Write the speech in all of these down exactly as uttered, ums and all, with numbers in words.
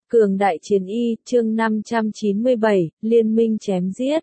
Cường đại chiến y, chương năm trăm chín mươi bảy, Liên minh chém giết.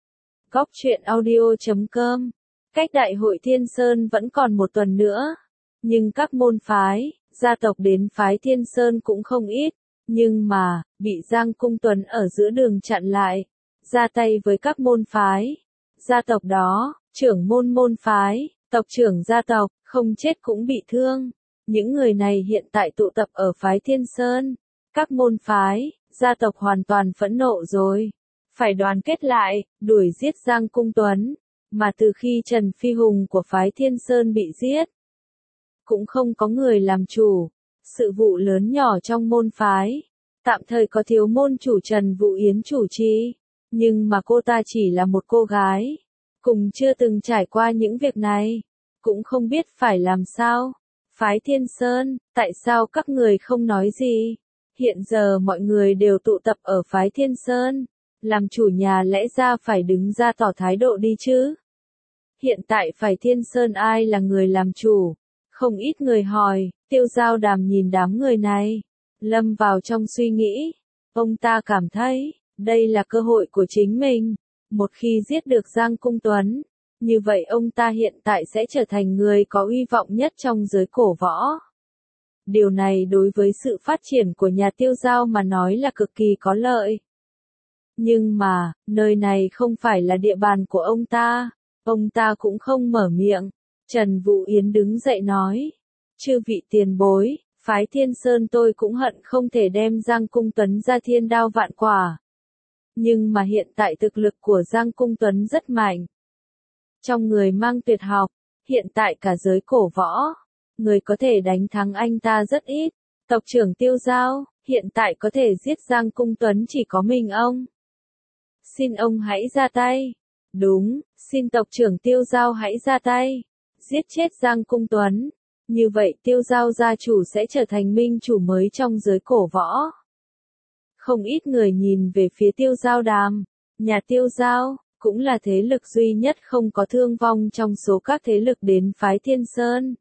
Góc truyện audio chấm com. Cách đại hội Thiên Sơn vẫn còn một tuần nữa. Nhưng các môn phái, gia tộc đến phái Thiên Sơn cũng không ít. Nhưng mà, bị Giang Cung Tuấn ở giữa đường chặn lại. Ra tay với các môn phái. Gia tộc đó, trưởng môn môn phái, tộc trưởng gia tộc, không chết cũng bị thương. Những người này hiện tại tụ tập ở phái Thiên Sơn. Các môn phái, gia tộc hoàn toàn phẫn nộ rồi. Phải đoàn kết lại, đuổi giết Giang Cung Tuấn. Mà từ khi Trần Phi Hùng của phái Thiên Sơn bị giết, cũng không có người làm chủ. Sự vụ lớn nhỏ trong môn phái, tạm thời có thiếu môn chủ Trần Vũ Yến chủ trì. Nhưng mà cô ta chỉ là một cô gái, cùng chưa từng trải qua những việc này, cũng không biết phải làm sao. Phái Thiên Sơn, tại sao các người không nói gì? Hiện giờ mọi người đều tụ tập ở phái Thiên Sơn. Làm chủ nhà lẽ ra phải đứng ra tỏ thái độ đi chứ. Hiện tại phái Thiên Sơn ai là người làm chủ? Không ít người hỏi. Tiêu Giao Đàm nhìn đám người này, lâm vào trong suy nghĩ. Ông ta cảm thấy, đây là cơ hội của chính mình. Một khi giết được Giang Cung Tuấn, như vậy ông ta hiện tại sẽ trở thành người có uy vọng nhất trong giới cổ võ. Điều này đối với sự phát triển của nhà Tiêu Giao mà nói là cực kỳ có lợi. Nhưng mà, nơi này không phải là địa bàn của ông ta. Ông ta cũng không mở miệng. Trần Vũ Yến đứng dậy nói. Chư vị tiền bối, phái Thiên Sơn tôi cũng hận không thể đem Giang Cung Tuấn ra thiên đao vạn quả. Nhưng mà hiện tại thực lực của Giang Cung Tuấn rất mạnh. Trong người mang tuyệt học, hiện tại cả giới cổ võ, người có thể đánh thắng anh ta rất ít. Tộc trưởng Tiêu Giao, hiện tại có thể giết Giang Cung Tuấn chỉ có mình ông. Xin ông hãy ra tay. Đúng, xin tộc trưởng Tiêu Giao hãy ra tay. Giết chết Giang Cung Tuấn. Như vậy Tiêu Giao gia chủ sẽ trở thành minh chủ mới trong giới cổ võ. Không ít người nhìn về phía Tiêu Giao Đàm. Nhà Tiêu Giao cũng là thế lực duy nhất không có thương vong trong số các thế lực đến phái Thiên Sơn.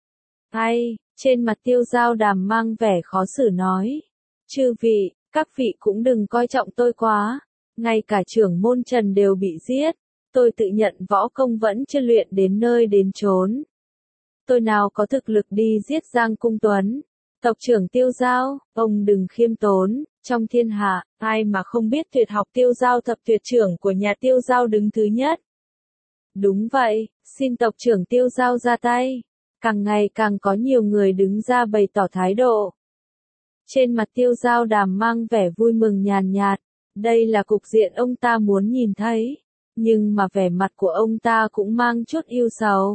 Hay, trên mặt Tiêu Giao Đàm mang vẻ khó xử nói. Chư vị, các vị cũng đừng coi trọng tôi quá. Ngay cả trưởng môn Trần đều bị giết. Tôi tự nhận võ công vẫn chưa luyện đến nơi đến chốn. Tôi nào có thực lực đi giết Giang Cung Tuấn. Tộc trưởng Tiêu Giao, ông đừng khiêm tốn. Trong thiên hạ, ai mà không biết tuyệt học Tiêu Giao thập tuyệt trưởng của nhà Tiêu Giao đứng thứ nhất. Đúng vậy, xin tộc trưởng Tiêu Giao ra tay. Càng ngày càng có nhiều người đứng ra bày tỏ thái độ. Trên mặt Tiêu Giao Đàm mang vẻ vui mừng nhàn nhạt. Đây là cục diện ông ta muốn nhìn thấy. Nhưng mà vẻ mặt của ông ta cũng mang chút ưu sầu.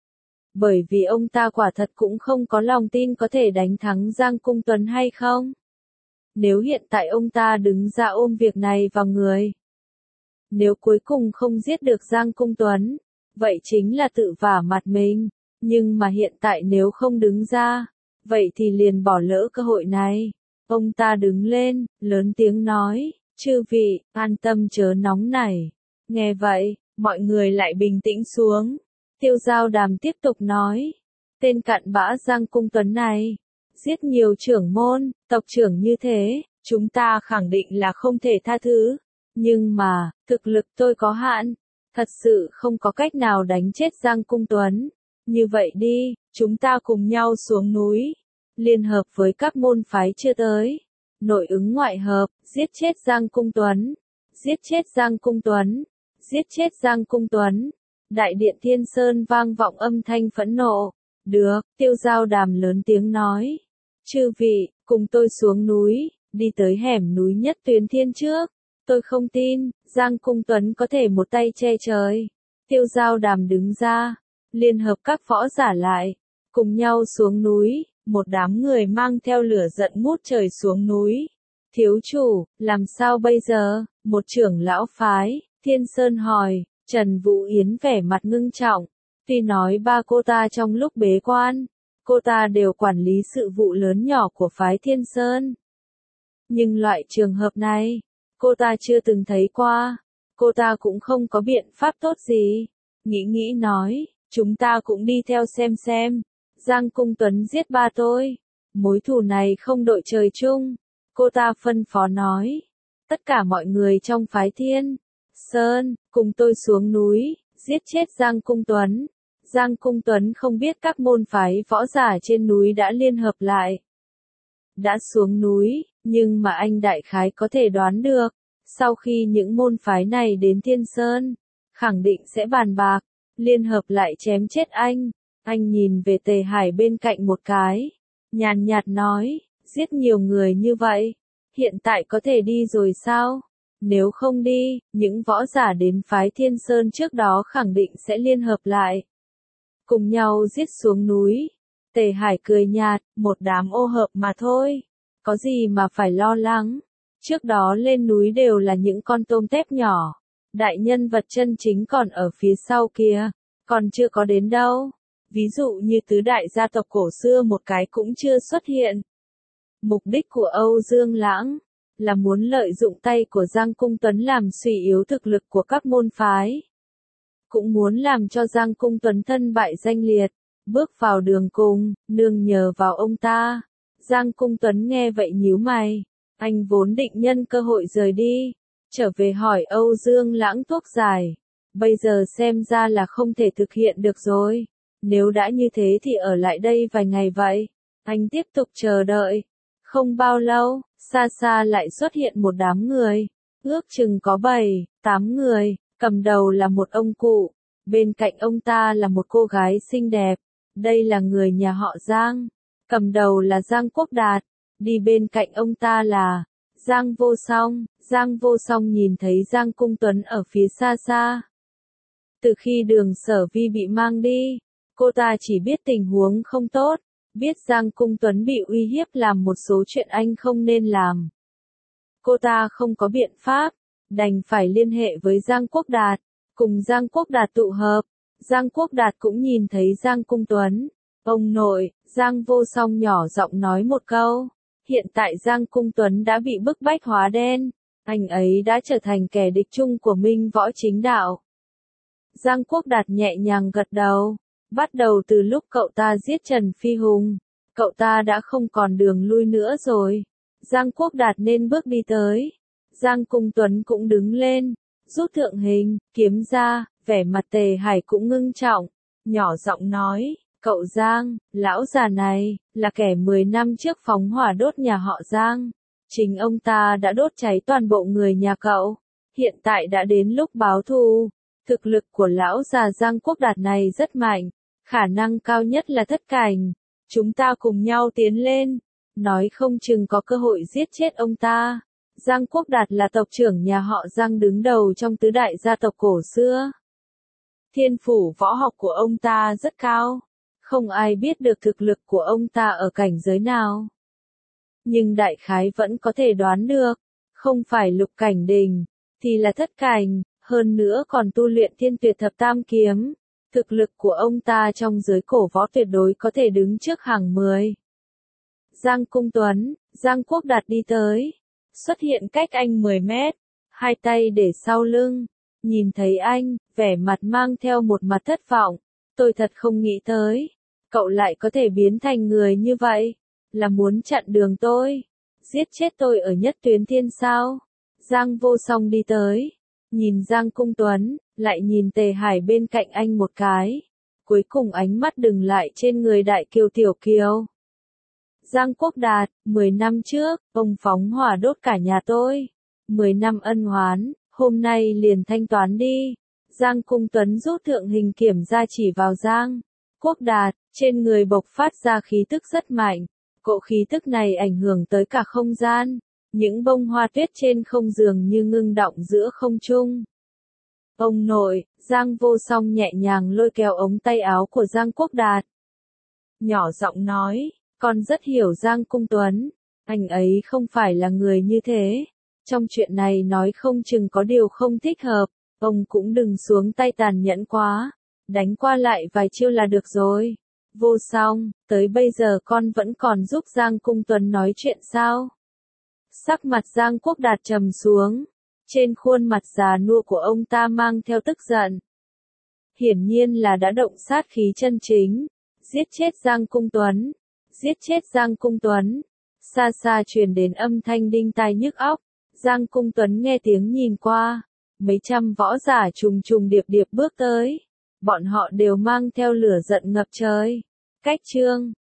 Bởi vì ông ta quả thật cũng không có lòng tin có thể đánh thắng Giang Cung Tuấn hay không. Nếu hiện tại ông ta đứng ra ôm việc này vào người. Nếu cuối cùng không giết được Giang Cung Tuấn, vậy chính là tự vả mặt mình. Nhưng mà hiện tại nếu không đứng ra, vậy thì liền bỏ lỡ cơ hội này. Ông ta đứng lên, lớn tiếng nói, chư vị, an tâm chớ nóng nảy. Nghe vậy, mọi người lại bình tĩnh xuống. Tiêu Giao Đàm tiếp tục nói, tên cặn bã Giang Cung Tuấn này, giết nhiều trưởng môn, tộc trưởng như thế, chúng ta khẳng định là không thể tha thứ. Nhưng mà, thực lực tôi có hạn, thật sự không có cách nào đánh chết Giang Cung Tuấn. Như vậy đi, chúng ta cùng nhau xuống núi, liên hợp với các môn phái chưa tới. Nội ứng ngoại hợp, giết chết Giang Cung Tuấn, giết chết Giang Cung Tuấn, giết chết Giang Cung Tuấn. Đại điện Thiên Sơn vang vọng âm thanh phẫn nộ. Được, Tiêu Giao Đàm lớn tiếng nói. Chư vị, cùng tôi xuống núi, đi tới hẻm núi Nhất Tuyến Thiên trước. Tôi không tin, Giang Cung Tuấn có thể một tay che trời. Tiêu Giao Đàm đứng ra, liên hợp các võ giả lại, cùng nhau xuống núi. Một đám người mang theo lửa giận ngút trời xuống núi. Thiếu chủ, làm sao bây giờ? Một trưởng lão phái, Thiên Sơn hỏi. Trần Vũ Yến vẻ mặt ngưng trọng. Tuy nói ba cô ta trong lúc bế quan, cô ta đều quản lý sự vụ lớn nhỏ của phái Thiên Sơn. Nhưng loại trường hợp này, cô ta chưa từng thấy qua. Cô ta cũng không có biện pháp tốt gì. Nghĩ nghĩ nói, chúng ta cũng đi theo xem xem. Giang Cung Tuấn giết ba tôi. Mối thù này không đội trời chung. Cô ta phân phó nói. Tất cả mọi người trong phái Thiên Sơn, cùng tôi xuống núi, giết chết Giang Cung Tuấn. Giang Cung Tuấn không biết các môn phái võ giả trên núi đã liên hợp lại. Đã xuống núi, nhưng mà anh đại khái có thể đoán được, sau khi những môn phái này đến Thiên Sơn, khẳng định sẽ bàn bạc, liên hợp lại chém chết anh. Anh nhìn về Tề Hải bên cạnh một cái, nhàn nhạt nói, giết nhiều người như vậy, hiện tại có thể đi rồi sao? Nếu không đi, những võ giả đến phái Thiên Sơn trước đó khẳng định sẽ liên hợp lại, cùng nhau giết xuống núi. Tề Hải cười nhạt, một đám ô hợp mà thôi, có gì mà phải lo lắng, trước đó lên núi đều là những con tôm tép nhỏ, đại nhân vật chân chính còn ở phía sau kia, còn chưa có đến đâu, ví dụ như tứ đại gia tộc cổ xưa một cái cũng chưa xuất hiện. Mục đích của Âu Dương Lãng là muốn lợi dụng tay của Giang Cung Tuấn làm suy yếu thực lực của các môn phái, cũng muốn làm cho Giang Cung Tuấn thân bại danh liệt, bước vào đường cùng, nương nhờ vào ông ta. Giang Cung Tuấn nghe vậy nhíu mày, anh vốn định nhân cơ hội rời đi, trở về hỏi Âu Dương Lãng thuốc giải, bây giờ xem ra là không thể thực hiện được rồi, nếu đã như thế thì ở lại đây vài ngày vậy. Anh tiếp tục chờ đợi, không bao lâu, xa xa lại xuất hiện một đám người, ước chừng có bảy, tám người, cầm đầu là một ông cụ, bên cạnh ông ta là một cô gái xinh đẹp, đây là người nhà họ Giang, cầm đầu là Giang Quốc Đạt, đi bên cạnh ông ta là Giang Vô Song. Giang Vô Song nhìn thấy Giang Cung Tuấn ở phía xa xa. Từ khi Đường Sở Vi bị mang đi, cô ta chỉ biết tình huống không tốt, biết Giang Cung Tuấn bị uy hiếp làm một số chuyện anh không nên làm. Cô ta không có biện pháp, đành phải liên hệ với Giang Quốc Đạt, cùng Giang Quốc Đạt tụ hợp. Giang Quốc Đạt cũng nhìn thấy Giang Cung Tuấn. Ông nội, Giang Vô Song nhỏ giọng nói một câu. Hiện tại Giang Cung Tuấn đã bị bức bách hóa đen, anh ấy đã trở thành kẻ địch chung của Minh Võ Chính Đạo. Giang Quốc Đạt nhẹ nhàng gật đầu. Bắt đầu từ lúc cậu ta giết Trần Phi Hùng, cậu ta đã không còn đường lui nữa rồi. Giang Quốc Đạt nên bước đi tới. Giang Cung Tuấn cũng đứng lên, rút thượng hình, kiếm ra, vẻ mặt Tề Hải cũng ngưng trọng, nhỏ giọng nói, cậu Giang, lão già này, là kẻ mười năm trước phóng hỏa đốt nhà họ Giang. Chính ông ta đã đốt cháy toàn bộ người nhà cậu. Hiện tại đã đến lúc báo thù. Thực lực của lão già Giang Quốc Đạt này rất mạnh, khả năng cao nhất là thất cảnh. Chúng ta cùng nhau tiến lên, nói không chừng có cơ hội giết chết ông ta. Giang Quốc Đạt là tộc trưởng nhà họ Giang đứng đầu trong tứ đại gia tộc cổ xưa. Thiên phủ võ học của ông ta rất cao, không ai biết được thực lực của ông ta ở cảnh giới nào. Nhưng đại khái vẫn có thể đoán được, không phải lục cảnh đỉnh, thì là thất cảnh, hơn nữa còn tu luyện thiên tuyệt thập tam kiếm. Thực lực của ông ta trong giới cổ võ tuyệt đối có thể đứng trước hàng mười. Giang Cung Tuấn, Giang Quốc Đạt đi tới, xuất hiện cách anh mười mét, hai tay để sau lưng, nhìn thấy anh, vẻ mặt mang theo một mặt thất vọng, tôi thật không nghĩ tới, cậu lại có thể biến thành người như vậy, là muốn chặn đường tôi, giết chết tôi ở nhất tuyến thiên sao? Giang Vô Song đi tới, nhìn Giang Cung Tuấn, lại nhìn Tề Hải bên cạnh anh một cái, cuối cùng ánh mắt dừng lại trên người Đại Kiều Tiểu Kiều. Giang Quốc Đạt, mười năm trước, ông phóng hỏa đốt cả nhà tôi. mười năm ân oán, hôm nay liền thanh toán đi. Giang Cung Tuấn rút thượng hình kiểm ra chỉ vào Giang Quốc Đạt, trên người bộc phát ra khí tức rất mạnh. Cỗ khí tức này ảnh hưởng tới cả không gian. Những bông hoa tuyết trên không dường như ngưng động giữa không trung. Ông nội, Giang Vô Song nhẹ nhàng lôi kéo ống tay áo của Giang Quốc Đạt. Nhỏ giọng nói, con rất hiểu Giang Cung Tuấn, anh ấy không phải là người như thế. Trong chuyện này nói không chừng có điều không thích hợp, ông cũng đừng xuống tay tàn nhẫn quá, đánh qua lại vài chiêu là được rồi. Vô Song, tới bây giờ con vẫn còn giúp Giang Cung Tuấn nói chuyện sao? Sắc mặt Giang Quốc Đạt trầm xuống, trên khuôn mặt già nua của ông ta mang theo tức giận. Hiển nhiên là đã động sát khí chân chính, giết chết Giang Cung Tuấn, giết chết Giang Cung Tuấn. xa xa truyền đến âm thanh đinh tai nhức óc. Giang Cung Tuấn nghe tiếng nhìn qua, mấy trăm võ giả trùng trùng điệp điệp bước tới. Bọn họ đều mang theo lửa giận ngập trời. Cách chương